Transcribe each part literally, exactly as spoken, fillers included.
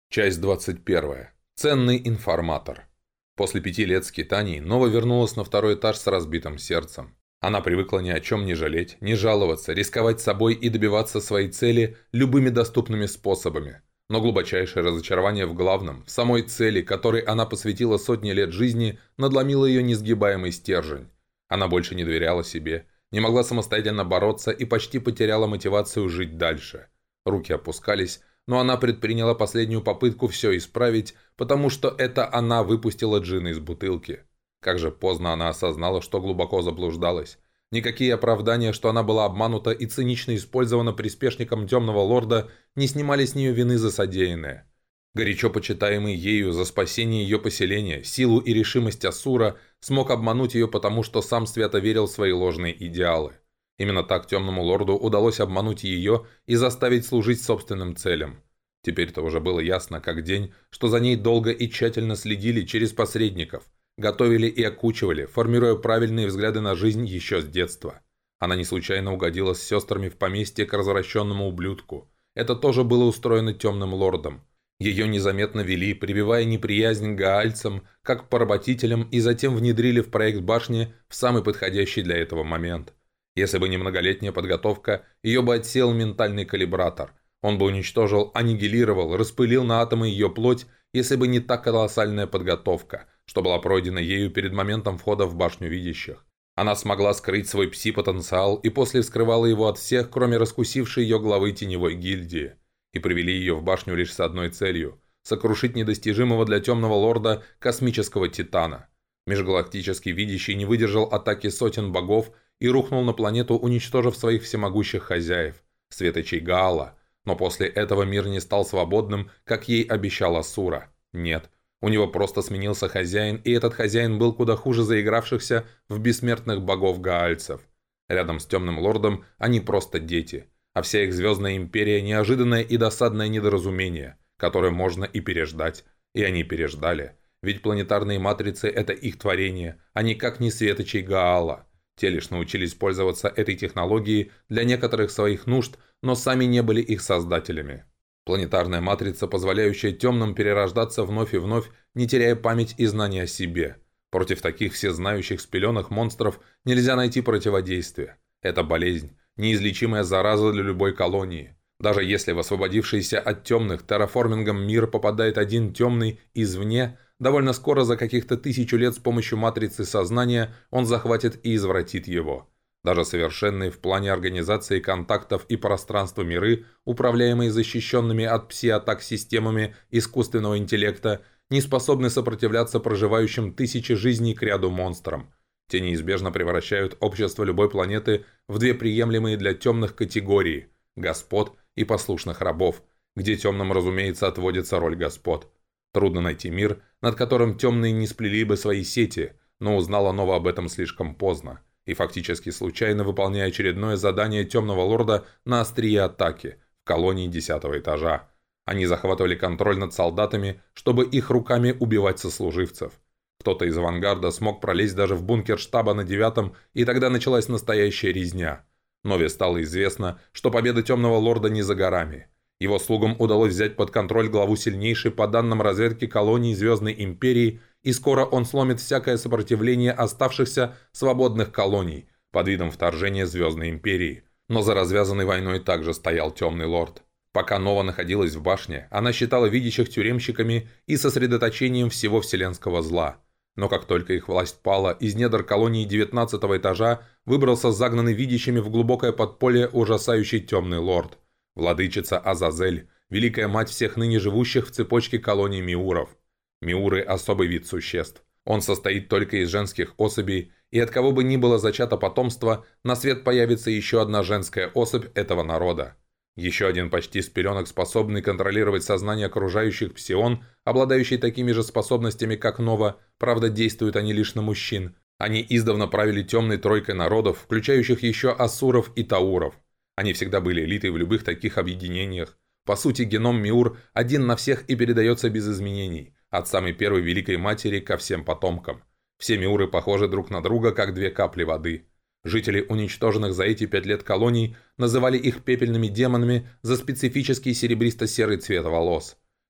Часть двадцать первая. Ценный информатор. После пяти лет скитаний Нова вернулась на второй этаж с разбитым сердцем. Она привыкла ни о чем не жалеть, не жаловаться, рисковать собой и добиваться своей цели любыми доступными способами. Но глубочайшее разочарование в главном, в самой цели, которой она посвятила сотни лет жизни, надломило ее несгибаемый стержень. Она больше не доверяла себе, не могла самостоятельно бороться и почти потеряла мотивацию жить дальше. Руки опускались, но она предприняла последнюю попытку все исправить, потому что это она выпустила джина из бутылки. Как же поздно она осознала, что глубоко заблуждалась. Никакие оправдания, что она была обманута и цинично использована приспешником Темного Лорда, не снимали с нее вины за содеянное. Горячо почитаемый ею за спасение ее поселения, силу и решимость Асура смог обмануть ее, потому что сам свято верил в свои ложные идеалы. Именно так Темному Лорду удалось обмануть ее и заставить служить собственным целям. Теперь-то уже было ясно, как день, что за ней долго и тщательно следили через посредников, готовили и окучивали, формируя правильные взгляды на жизнь еще с детства. Она не случайно угодила с сестрами в поместье к развращенному ублюдку. Это тоже было устроено Темным Лордом. Ее незаметно вели, прививая неприязнь к гаальцам, как к поработителям, и затем внедрили в проект башни в самый подходящий для этого момент. Если бы не многолетняя подготовка, ее бы отсеял ментальный калибратор. Он бы уничтожил, аннигилировал, распылил на атомы ее плоть, если бы не та колоссальная подготовка, что была пройдена ею перед моментом входа в башню видящих. Она смогла скрыть свой пси-потенциал и после скрывала его от всех, кроме раскусившей ее главы теневой гильдии. И привели ее в башню лишь с одной целью – сокрушить недостижимого для Темного Лорда космического Титана. Межгалактический видящий не выдержал атаки сотен богов и рухнул на планету, уничтожив своих всемогущих хозяев – светочей Гаала. Но после этого мир не стал свободным, как ей обещал Асура. Нет, у него просто сменился хозяин, и этот хозяин был куда хуже заигравшихся в бессмертных богов гаальцев. Рядом с Темным Лордом они просто дети, а вся их звездная империя – неожиданное и досадное недоразумение, которое можно и переждать. И они переждали. Ведь планетарные матрицы – это их творение, а никак не светочей Гаала. Те лишь научились пользоваться этой технологией для некоторых своих нужд, но сами не были их создателями. Планетарная матрица, позволяющая темным перерождаться вновь и вновь, не теряя память и знания о себе. Против таких всезнающих спеленых монстров нельзя найти противодействие. Это болезнь, неизлечимая зараза для любой колонии. Даже если в освободившийся от темных терраформингом мир попадает один темный извне, довольно скоро за каких-то тысячу лет с помощью матрицы сознания он захватит и извратит его. Даже совершенные в плане организации контактов и пространства миры, управляемые защищенными от пси-атак системами искусственного интеллекта, не способны сопротивляться проживающим тысячи жизней к ряду монстрам. Те неизбежно превращают общество любой планеты в две приемлемые для темных категории – господ и послушных рабов, где темным, разумеется, отводится роль господ. Трудно найти мир, над которым темные не сплели бы свои сети, но узнала Нова об этом слишком поздно, и фактически случайно выполняя очередное задание Темного Лорда на острие атаки в колонии десятого этажа. Они захватывали контроль над солдатами, чтобы их руками убивать сослуживцев. Кто-то из авангарда смог пролезть даже в бункер штаба на девятом, и тогда началась настоящая резня. Нове стало известно, что победа Темного Лорда не за горами. Его слугам удалось взять под контроль главу сильнейшей по данным разведки колонии Звездной Империи, и скоро он сломит всякое сопротивление оставшихся свободных колоний под видом вторжения Звездной Империи. Но за развязанной войной также стоял Темный Лорд. Пока Нова находилась в башне, она считала видящих тюремщиками и сосредоточением всего вселенского зла. Но как только их власть пала, из недр колонии девятнадцатого этажа выбрался загнанный видящими в глубокое подполье ужасающий Темный Лорд. Владычица Азазель, великая мать всех ныне живущих в цепочке колоний Миуров. Миуры – особый вид существ. Он состоит только из женских особей, и от кого бы ни было зачато потомство, на свет появится еще одна женская особь этого народа. Еще один почти с пеленок способный контролировать сознание окружающих псион, обладающий такими же способностями, как Нова, правда действуют они лишь на мужчин. Они издавна правили темной тройкой народов, включающих еще асуров и тауров. Они всегда были элитой в любых таких объединениях. По сути, геном Миур один на всех и передается без изменений, от самой первой Великой Матери ко всем потомкам. Все Миуры похожи друг на друга, как две капли воды. Жители уничтоженных за эти пять лет колоний называли их пепельными демонами за специфический серебристо-серый цвет волос.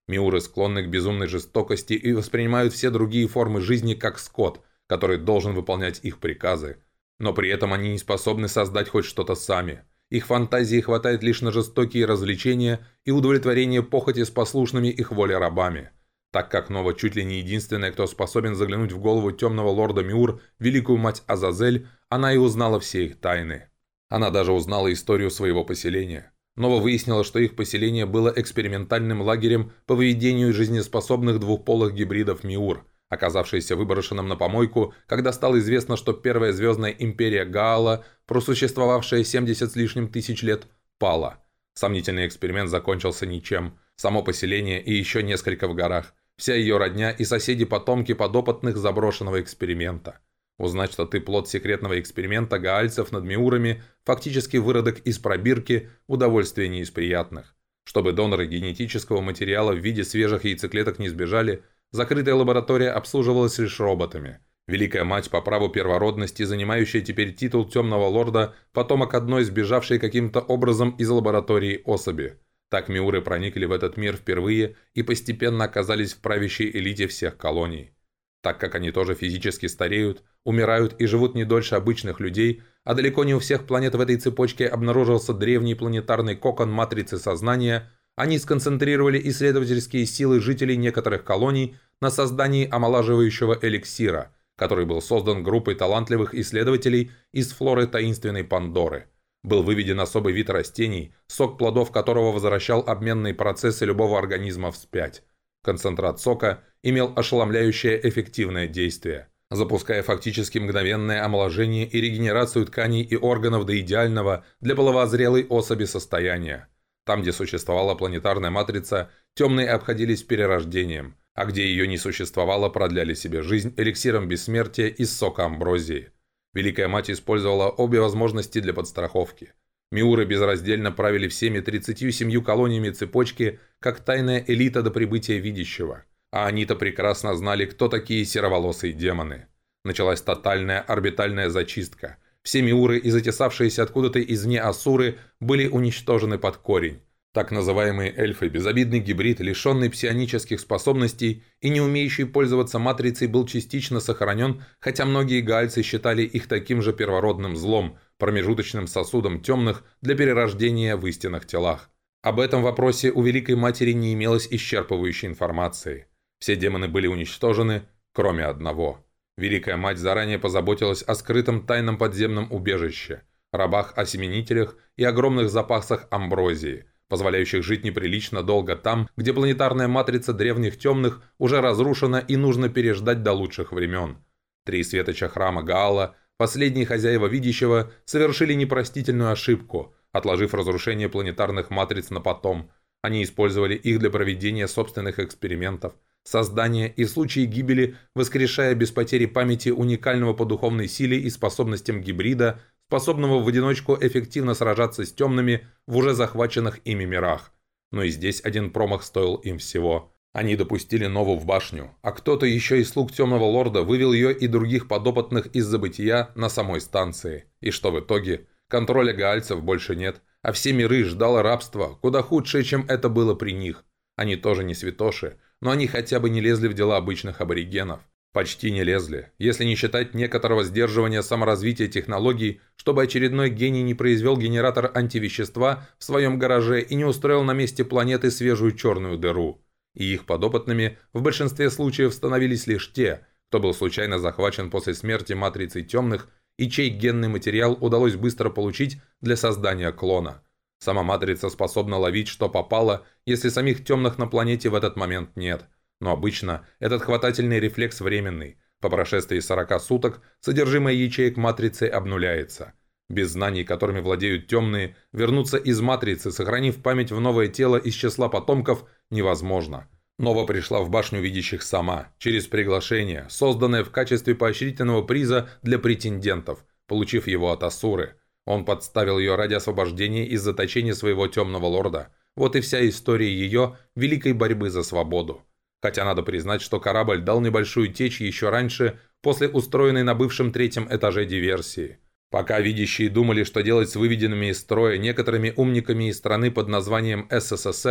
Миуры склонны к безумной жестокости и воспринимают все другие формы жизни как скот, который должен выполнять их приказы. Но при этом они не способны создать хоть что-то сами. Их фантазии хватает лишь на жестокие развлечения и удовлетворение похоти с послушными их воле рабами. Так как Нова чуть ли не единственная, кто способен заглянуть в голову темного лорда Миур, великую мать Азазель, она и узнала все их тайны. Она даже узнала историю своего поселения. Нова выяснила, что их поселение было экспериментальным лагерем по выведению жизнеспособных двухполых гибридов Миур, оказавшийся выброшенным на помойку, когда стало известно, что первая звездная империя Гаала, просуществовавшая семьдесят с лишним тысяч лет, пала. Сомнительный эксперимент закончился ничем. Само поселение и еще несколько в горах. Вся ее родня и соседи-потомки подопытных заброшенного эксперимента. Узнать, что ты плод секретного эксперимента гаальцев над Миурами, фактически выродок из пробирки, удовольствие не из приятных. Чтобы доноры генетического материала в виде свежих яйцеклеток не сбежали, закрытая лаборатория обслуживалась лишь роботами. Великая мать по праву первородности, занимающая теперь титул темного лорда, потомок одной сбежавшей каким-то образом из лаборатории особи. Так Миуры проникли в этот мир впервые и постепенно оказались в правящей элите всех колоний. Так как они тоже физически стареют, умирают и живут не дольше обычных людей, а далеко не у всех планет в этой цепочке обнаружился древний планетарный кокон матрицы сознания, они сконцентрировали исследовательские силы жителей некоторых колоний на создании омолаживающего эликсира, который был создан группой талантливых исследователей из флоры таинственной Пандоры. Был выведен особый вид растений, сок плодов которого возвращал обменные процессы любого организма вспять. Концентрат сока имел ошеломляющее эффективное действие, запуская фактически мгновенное омоложение и регенерацию тканей и органов до идеального для половозрелой особи состояния. Там, где существовала планетарная матрица, темные обходились перерождением, а где ее не существовало, продляли себе жизнь эликсиром бессмертия из сока амброзии. Великая мать использовала обе возможности для подстраховки. Миуры безраздельно правили всеми тридцатью семью колониями цепочки, как тайная элита до прибытия видящего. А они-то прекрасно знали, кто такие сероволосые демоны. Началась тотальная орбитальная зачистка. Все Миуры и затесавшиеся откуда-то извне асуры были уничтожены под корень. Так называемые эльфы, безобидный гибрид, лишенный псионических способностей и не умеющий пользоваться матрицей, был частично сохранен, хотя многие гаальцы считали их таким же первородным злом, промежуточным сосудом темных для перерождения в истинных телах. Об этом вопросе у Великой Матери не имелось исчерпывающей информации. Все демоны были уничтожены, кроме одного. Великая Мать заранее позаботилась о скрытом тайном подземном убежище, рабах-осеменителях и огромных запасах амброзии, позволяющих жить неприлично долго там, где планетарная матрица древних темных уже разрушена и нужно переждать до лучших времен. Три светоча храма Гаала, последние хозяева видящего, совершили непростительную ошибку, отложив разрушение планетарных матриц на потом. Они использовали их для проведения собственных экспериментов, создания и в случае гибели, воскрешая без потери памяти уникального по духовной силе и способностям гибрида, способного в одиночку эффективно сражаться с темными в уже захваченных ими мирах. Но и здесь один промах стоил им всего. Они допустили Нову в башню, а кто-то еще из слуг Темного Лорда вывел ее и других подопытных из забытия на самой станции. И что в итоге? Контроля гаальцев больше нет, а все миры ждало рабство, куда худшее, чем это было при них. Они тоже не святоши, но они хотя бы не лезли в дела обычных аборигенов. Почти не лезли, если не считать некоторого сдерживания саморазвития технологий, чтобы очередной гений не произвел генератор антивещества в своем гараже и не устроил на месте планеты свежую черную дыру. И их подопытными в большинстве случаев становились лишь те, кто был случайно захвачен после смерти матрицей темных и чей генный материал удалось быстро получить для создания клона. Сама матрица способна ловить, что попало, если самих темных на планете в этот момент нет. Но обычно этот хватательный рефлекс временный. По прошествии сорока суток содержимое ячеек матрицы обнуляется. Без знаний, которыми владеют темные, вернуться из матрицы, сохранив память в новое тело из числа потомков, невозможно. Нова пришла в башню видящих сама, через приглашение, созданное в качестве поощрительного приза для претендентов, получив его от Асуры. Он подставил ее ради освобождения из заточения своего темного лорда. Вот и вся история ее великой борьбы за свободу. Хотя надо признать, что корабль дал небольшую течь еще раньше, после устроенной на бывшем третьем этаже диверсии. Пока видящие думали, что делать с выведенными из строя некоторыми умниками из страны под названием СССР,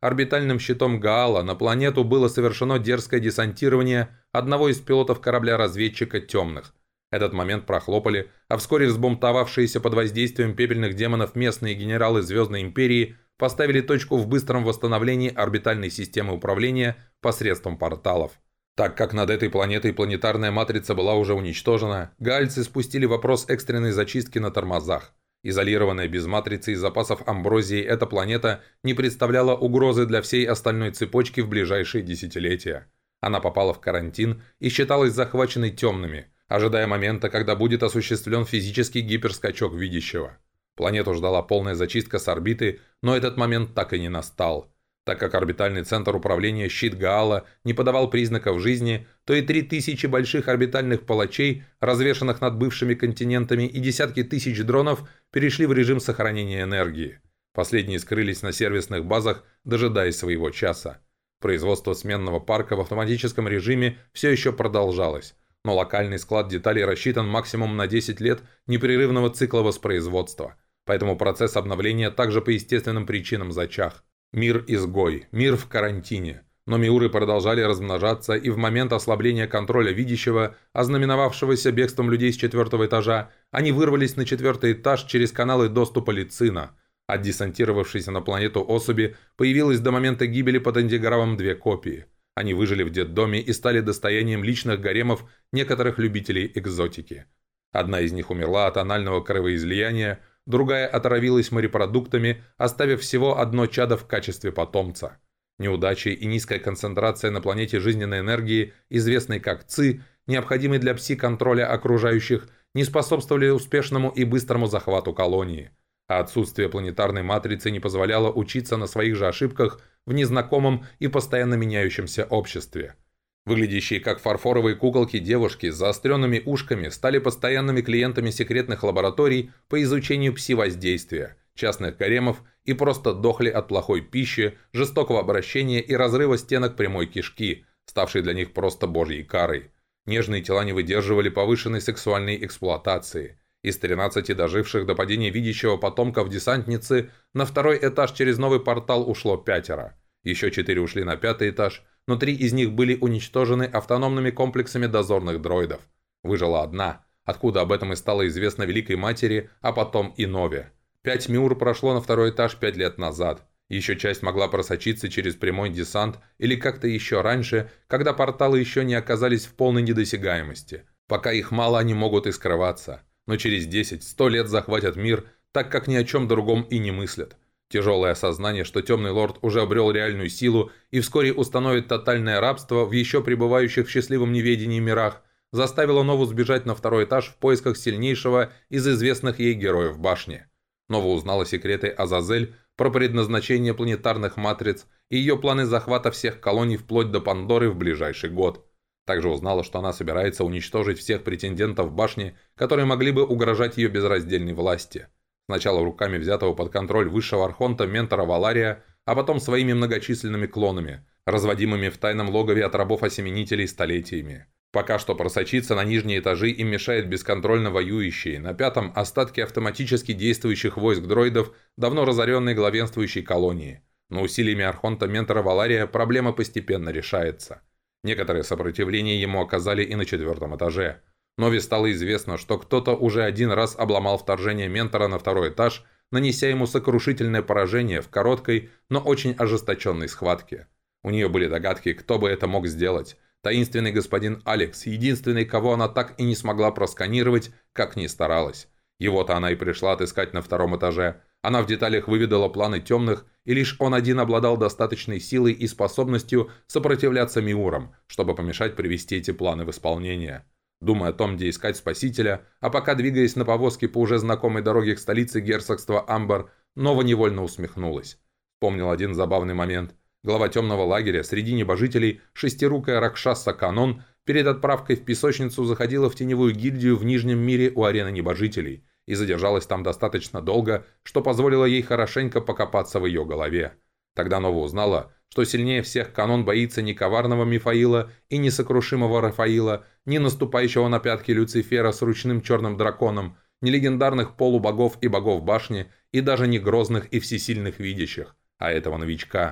орбитальным щитом Гаала на планету было совершено дерзкое десантирование одного из пилотов корабля-разведчика «Темных». Этот момент прохлопали, а вскоре взбунтовавшиеся под воздействием пепельных демонов местные генералы Звездной Империи поставили точку в быстром восстановлении орбитальной системы управления посредством порталов. Так как над этой планетой планетарная матрица была уже уничтожена, гаальцы спустили вопрос экстренной зачистки на тормозах. Изолированная без матрицы и запасов амброзии, эта планета не представляла угрозы для всей остальной цепочки в ближайшие десятилетия. Она попала в карантин и считалась захваченной темными, ожидая момента, когда будет осуществлен физический гиперскачок видящего. Планету ждала полная зачистка с орбиты, но этот момент так и не настал. Так как орбитальный центр управления щит Гаала не подавал признаков жизни, то и три тысячи больших орбитальных палачей, развешанных над бывшими континентами, и десятки тысяч дронов перешли в режим сохранения энергии. Последние скрылись на сервисных базах, дожидаясь своего часа. Производство сменного парка в автоматическом режиме все еще продолжалось, но локальный склад деталей рассчитан максимум на десять лет непрерывного цикла воспроизводства, поэтому процесс обновления также по естественным причинам зачах. Мир-изгой, мир в карантине. Но миуры продолжали размножаться, и в момент ослабления контроля видящего, ознаменовавшегося бегством людей с четвертого этажа, они вырвались на четвертый этаж через каналы доступа Лицина. От десантировавшейся на планету особи появилось до момента гибели под антигравом две копии. Они выжили в детдоме и стали достоянием личных гаремов некоторых любителей экзотики. Одна из них умерла от анального кровоизлияния, другая отравилась морепродуктами, оставив всего одно чадо в качестве потомца. Неудачи и низкая концентрация на планете жизненной энергии, известной как ЦИ, необходимой для пси-контроля окружающих, не способствовали успешному и быстрому захвату колонии. А отсутствие планетарной матрицы не позволяло учиться на своих же ошибках в незнакомом и постоянно меняющемся обществе. Выглядящие как фарфоровые куколки девушки с заостренными ушками стали постоянными клиентами секретных лабораторий по изучению пси-воздействия, частных гаремов и просто дохли от плохой пищи, жестокого обращения и разрыва стенок прямой кишки, ставшей для них просто божьей карой. Нежные тела не выдерживали повышенной сексуальной эксплуатации. Из тринадцати доживших до падения видящего потомков десантницы на второй этаж через новый портал ушло пятеро. Еще четыре ушли на пятый этаж, но три из них были уничтожены автономными комплексами дозорных дроидов. Выжила одна, откуда об этом и стало известно Великой Матери, а потом и Нове. Пять миур прошло на второй этаж пять лет назад. Еще часть могла просочиться через прямой десант или как-то еще раньше, когда порталы еще не оказались в полной недосягаемости. Пока их мало, они могут и скрываться. Но через десять-сто лет захватят мир, так как ни о чем другом и не мыслят. Тяжелое осознание, что Темный Лорд уже обрел реальную силу и вскоре установит тотальное рабство в еще пребывающих в счастливом неведении мирах, заставило Нову сбежать на второй этаж в поисках сильнейшего из известных ей героев башни. Нова узнала секреты Азазель, про предназначение планетарных матриц и ее планы захвата всех колоний вплоть до Пандоры в ближайший год. Также узнала, что она собирается уничтожить всех претендентов башни, которые могли бы угрожать ее безраздельной власти. Сначала руками взятого под контроль высшего архонта Ментора Валария, а потом своими многочисленными клонами, разводимыми в тайном логове от рабов-осеменителей столетиями. Пока что просочиться на нижние этажи им мешает бесконтрольно воюющие, на пятом остатки автоматически действующих войск дроидов, давно разоренной главенствующей колонии. Но усилиями архонта Ментора Валария проблема постепенно решается. Некоторое сопротивление ему оказали и на четвертом этаже. Нове стало известно, что кто-то уже один раз обломал вторжение Ментора на второй этаж, нанеся ему сокрушительное поражение в короткой, но очень ожесточенной схватке. У нее были догадки, кто бы это мог сделать. Таинственный господин Алекс, единственный, кого она так и не смогла просканировать, как ни старалась. Его-то она и пришла отыскать на втором этаже. Она в деталях выведала планы темных, и лишь он один обладал достаточной силой и способностью сопротивляться миурам, чтобы помешать привести эти планы в исполнение. Думая о том, где искать спасителя, а пока двигаясь на повозке по уже знакомой дороге к столице герцогства Амбар, Нова невольно усмехнулась. Вспомнил один забавный момент. Глава темного лагеря среди небожителей, шестирукая Ракшаса Канон, перед отправкой в песочницу заходила в теневую гильдию в Нижнем мире у арены небожителей и задержалась там достаточно долго, что позволило ей хорошенько покопаться в ее голове. Тогда Нова узнала, что сильнее всех Канон боится не коварного Мифаила и несокрушимого Рафаила, ни наступающего на пятки Люцифера с ручным черным драконом, ни легендарных полубогов и богов башни, и даже не грозных и всесильных видящих, а этого новичка.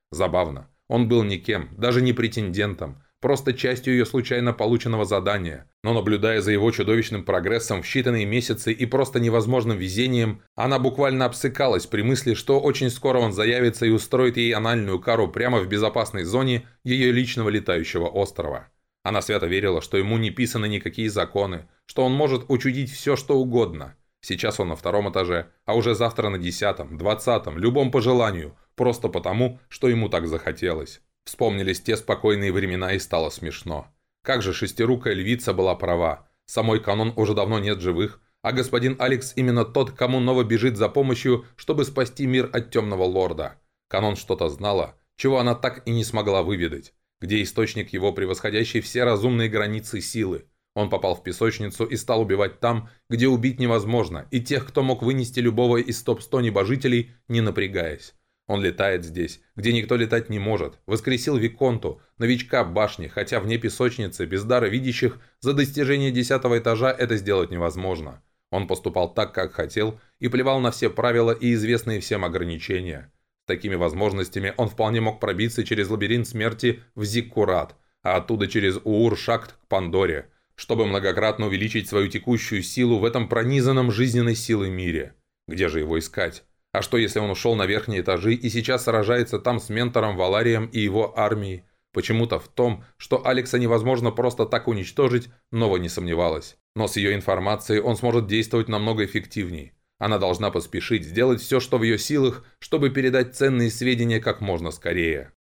Забавно. Он был никем, даже не претендентом, просто частью ее случайно полученного задания. Но наблюдая за его чудовищным прогрессом в считанные месяцы и просто невозможным везением, она буквально обсыкалась при мысли, что очень скоро он заявится и устроит ей анальную кару прямо в безопасной зоне ее личного летающего острова. Она свято верила, что ему не писаны никакие законы, что он может учудить все, что угодно. Сейчас он на втором этаже, а уже завтра на десятом, двадцатом, любом по желанию, просто потому, что ему так захотелось. Вспомнились те спокойные времена и стало смешно. Как же шестирукая львица была права. Самой Канон уже давно нет живых, а господин Алекс именно тот, кому Нова бежит за помощью, чтобы спасти мир от темного лорда. Канон что-то знала, чего она так и не смогла выведать. Где источник его превосходящей все разумные границы силы? Он попал в песочницу и стал убивать там, где убить невозможно, и тех, кто мог вынести любого из топ сто небожителей, не напрягаясь. Он летает здесь, где никто летать не может, воскресил Виконту, новичка башни, хотя вне песочницы, без дара видящих, за достижение десятого этажа это сделать невозможно. Он поступал так, как хотел, и плевал на все правила и известные всем ограничения. С такими возможностями он вполне мог пробиться через лабиринт смерти в Зиккурат, а оттуда через Уур-Шакт к Пандоре, чтобы многократно увеличить свою текущую силу в этом пронизанном жизненной силой мире. Где же его искать? А что, если он ушел на верхние этажи и сейчас сражается там с ментором Валарием и его армией? Почему-то в том, что Алекса невозможно просто так уничтожить, Нова не сомневалась. Но с ее информацией он сможет действовать намного эффективней. Она должна поспешить, сделать все, что в ее силах, чтобы передать ценные сведения как можно скорее.